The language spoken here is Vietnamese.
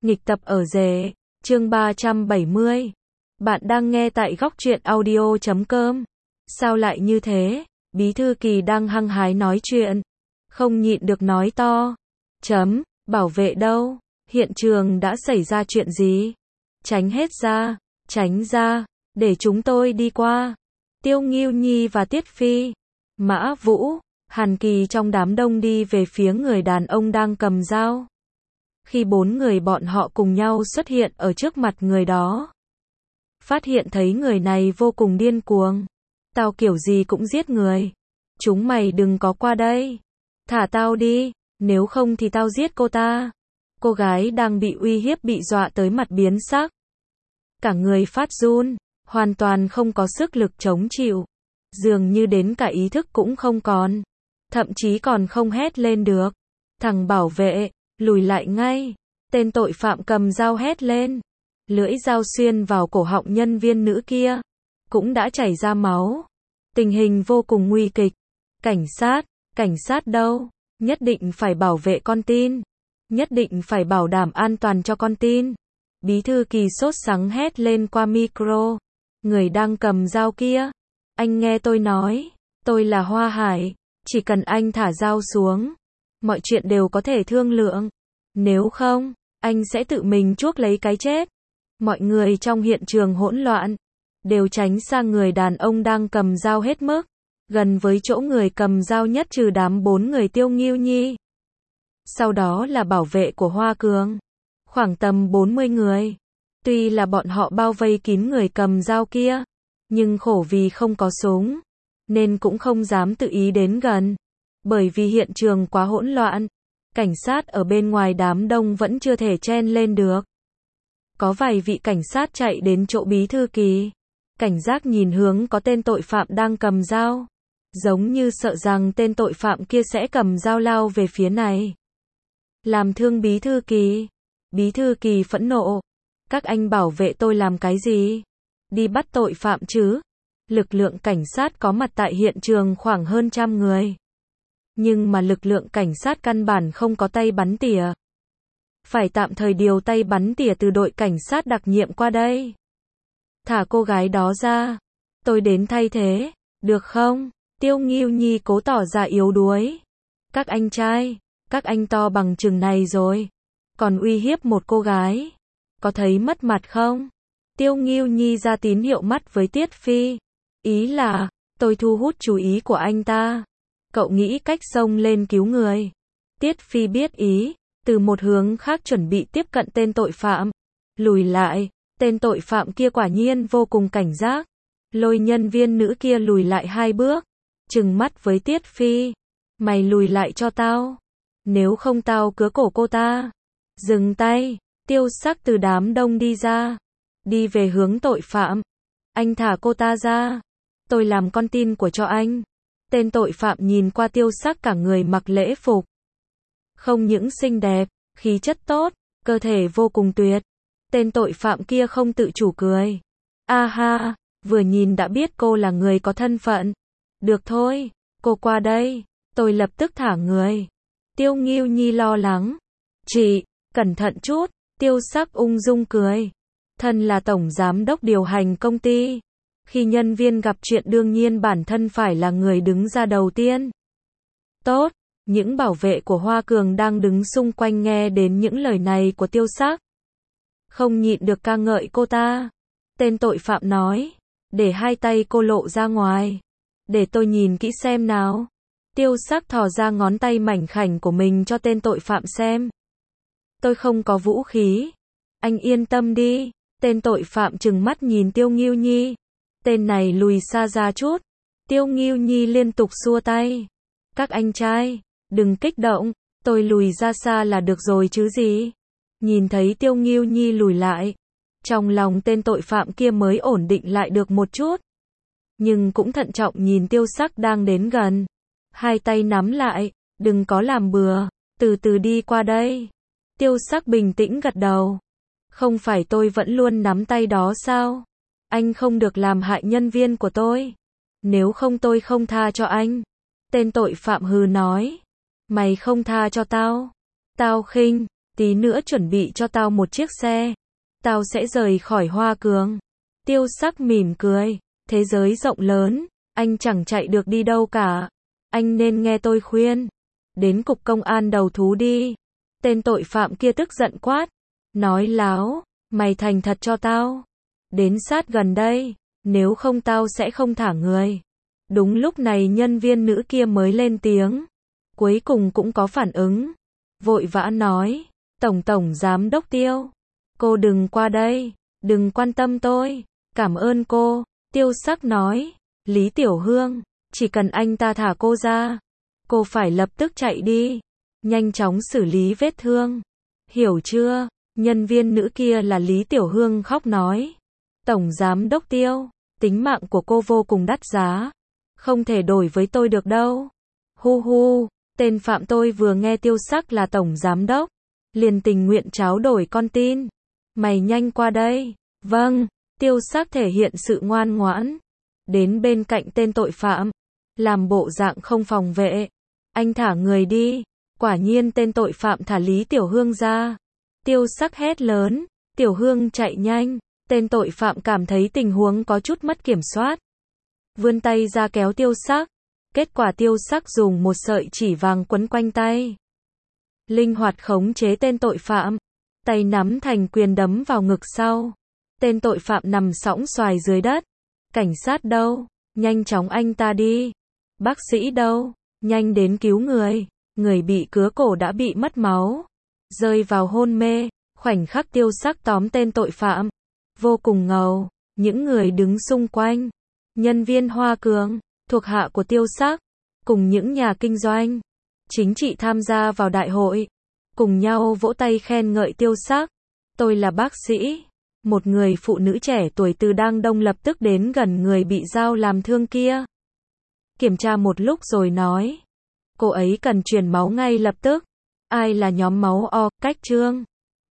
Nghịch tập ở rể, chương 370. Bạn đang nghe tại góc truyện audio.com. Sao lại như thế? Bí thư Kỳ đang hăng hái nói chuyện. Không nhịn được nói to. Bảo vệ đâu? Hiện trường đã xảy ra chuyện gì? Tránh hết ra, tránh ra, để chúng tôi đi qua. Tiêu Ngưu Nhi và Tiết Phi, Mã Vũ, Hàn Kỳ trong đám đông đi về phía người đàn ông đang cầm dao. Khi bốn người bọn họ cùng nhau xuất hiện ở trước mặt người đó, phát hiện thấy người này vô cùng điên cuồng. Tao kiểu gì cũng giết người. Chúng mày đừng có qua đây. Thả tao đi, nếu không thì tao giết cô ta. Cô gái đang bị uy hiếp bị dọa tới mặt biến sắc. Cả người phát run, hoàn toàn không có sức lực chống chịu. Dường như đến cả ý thức cũng không còn. Thậm chí còn không hét lên được. Thằng bảo vệ, lùi lại ngay. Tên tội phạm cầm dao hét lên. Lưỡi dao xuyên vào cổ họng nhân viên nữ kia. Cũng đã chảy ra máu. Tình hình vô cùng nguy kịch. Cảnh sát đâu? Nhất định phải bảo vệ con tin. Nhất định phải bảo đảm an toàn cho con tin. Bí thư Kỳ sốt sắng hét lên qua micro. Người đang cầm dao kia. Anh nghe tôi nói. Tôi là Hoa Hải. Chỉ cần anh thả dao xuống. Mọi chuyện đều có thể thương lượng. Nếu không, anh sẽ tự mình chuốc lấy cái chết. Mọi người trong hiện trường hỗn loạn. Đều tránh sang người đàn ông đang cầm dao hết mức. Gần với chỗ người cầm dao nhất trừ đám 4 người Tiêu Ngưu Nhi. Sau đó là bảo vệ của Hoa Cường. Khoảng tầm 40 người. Tuy là bọn họ bao vây kín người cầm dao kia. Nhưng khổ vì không có súng. Nên cũng không dám tự ý đến gần. Bởi vì hiện trường quá hỗn loạn. Cảnh sát ở bên ngoài đám đông vẫn chưa thể chen lên được. Có vài vị cảnh sát chạy đến chỗ bí thư Kỳ. Cảnh giác nhìn hướng có tên tội phạm đang cầm dao. Giống như sợ rằng tên tội phạm kia sẽ cầm dao lao về phía này. Làm thương bí thư Kỳ. Bí thư Kỳ phẫn nộ. Các anh bảo vệ tôi làm cái gì? Đi bắt tội phạm chứ? Lực lượng cảnh sát có mặt tại hiện trường khoảng hơn 100 người. Nhưng mà lực lượng cảnh sát căn bản không có tay bắn tỉa. Phải tạm thời điều tay bắn tỉa từ đội cảnh sát đặc nhiệm qua đây. Thả cô gái đó ra. Tôi đến thay thế. Được không? Tiêu Ngưu Nhi cố tỏ ra yếu đuối. Các anh trai. Các anh to bằng chừng này rồi. Còn uy hiếp một cô gái. Có thấy mất mặt không? Tiêu Ngưu Nhi ra tín hiệu mắt với Tiết Phi. Ý là, tôi thu hút chú ý của anh ta. Cậu nghĩ cách xông lên cứu người. Tiết Phi biết ý. Từ một hướng khác chuẩn bị tiếp cận tên tội phạm. Lùi lại. Tên tội phạm kia quả nhiên vô cùng cảnh giác. Lôi nhân viên nữ kia lùi lại 2 bước. Trừng mắt với Tiết Phi. Mày lùi lại cho tao. Nếu không tao cứa cổ cô ta. Dừng tay. Tiêu Sắc từ đám đông đi ra. Đi về hướng tội phạm. Anh thả cô ta ra. Tôi làm con tin của cho anh. Tên tội phạm nhìn qua Tiêu Sắc cả người mặc lễ phục. Không những xinh đẹp, khí chất tốt, cơ thể vô cùng tuyệt. Tên tội phạm kia không tự chủ cười. A ha, vừa nhìn đã biết cô là người có thân phận. Được thôi, cô qua đây, tôi lập tức thả người. Tiêu Ngưu Nhi lo lắng. Chị, cẩn thận chút. Tiêu Sắc ung dung cười. Thân là tổng giám đốc điều hành công ty. Khi nhân viên gặp chuyện đương nhiên bản thân phải là người đứng ra đầu tiên. Tốt, những bảo vệ của Hoa Cường đang đứng xung quanh nghe đến những lời này của Tiêu Sắc. Không nhịn được ca ngợi cô ta. Tên tội phạm nói. Để 2 tay cô lộ ra ngoài. Để tôi nhìn kỹ xem nào. Tiêu Sắc thò ra ngón tay mảnh khảnh của mình cho tên tội phạm xem. Tôi không có vũ khí. Anh yên tâm đi. Tên tội phạm trừng mắt nhìn Tiêu Ngưu Nhi. Tên này lùi xa ra chút. Tiêu Ngưu Nhi liên tục xua tay. Các anh trai, đừng kích động. Tôi lùi ra xa là được rồi chứ gì. Nhìn thấy Tiêu Ngưu Nhi lùi lại. Trong lòng tên tội phạm kia mới ổn định lại được một chút. Nhưng cũng thận trọng nhìn Tiêu Sắc đang đến gần. 2 tay nắm lại. Đừng có làm bừa. Từ từ đi qua đây. Tiêu Sắc bình tĩnh gật đầu. Không phải tôi vẫn luôn nắm tay đó sao? Anh không được làm hại nhân viên của tôi. Nếu không tôi không tha cho anh. Tên tội phạm hừ nói. Mày không tha cho tao. Tao khinh. Tí nữa chuẩn bị cho tao một chiếc xe. Tao sẽ rời khỏi Hoa Cường. Tiêu Sắc mỉm cười. Thế giới rộng lớn, anh chẳng chạy được đi đâu cả. Anh nên nghe tôi khuyên. Đến cục công an đầu thú đi. Tên tội phạm kia tức giận quát. Nói láo, mày thành thật cho tao. Đến sát gần đây, nếu không tao sẽ không thả người. Đúng lúc này nhân viên nữ kia mới lên tiếng. Cuối cùng cũng có phản ứng. Vội vã nói, Tổng Giám đốc Tiêu. Cô đừng qua đây, đừng quan tâm tôi. Cảm ơn cô. Tiêu Sắc nói, Lý Tiểu Hương, chỉ cần anh ta thả cô ra, cô phải lập tức chạy đi. Nhanh chóng xử lý vết thương. Hiểu chưa? Nhân viên nữ kia là Lý Tiểu Hương khóc nói. Tổng Giám đốc Tiêu, tính mạng của cô vô cùng đắt giá. Không thể đổi với tôi được đâu. Hu hu, tên phạm tôi vừa nghe Tiêu Sắc là Tổng Giám đốc. Liền tình nguyện tráo đổi con tin. Mày nhanh qua đây. Vâng, Tiêu Sắc thể hiện sự ngoan ngoãn. Đến bên cạnh tên tội phạm. Làm bộ dạng không phòng vệ. Anh thả người đi. Quả nhiên tên tội phạm thả Lý Tiểu Hương ra. Tiêu Sắc hét lớn. Tiểu Hương chạy nhanh. Tên tội phạm cảm thấy tình huống có chút mất kiểm soát. Vươn tay ra kéo Tiêu Sắc. Kết quả Tiêu Sắc dùng một sợi chỉ vàng quấn quanh tay. Linh hoạt khống chế tên tội phạm. Tay nắm thành quyền đấm vào ngực sau. Tên tội phạm nằm sõng xoài dưới đất. Cảnh sát đâu? Nhanh chóng anh ta đi. Bác sĩ đâu? Nhanh đến cứu người. Người bị cứa cổ đã bị mất máu. Rơi vào hôn mê. Khoảnh khắc Tiêu Sắc tóm tên tội phạm. Vô cùng ngầu. Những người đứng xung quanh. Nhân viên Hoa Cường, thuộc hạ của Tiêu Sắc. Cùng những nhà kinh doanh. Chính trị tham gia vào đại hội. Cùng nhau vỗ tay khen ngợi Tiêu Sắc. Tôi là bác sĩ. Một người phụ nữ trẻ tuổi từ Đang Đông lập tức đến gần người bị dao làm thương kia. Kiểm tra một lúc rồi nói. Cô ấy cần truyền máu ngay lập tức. Ai là nhóm máu O, Cách Trương?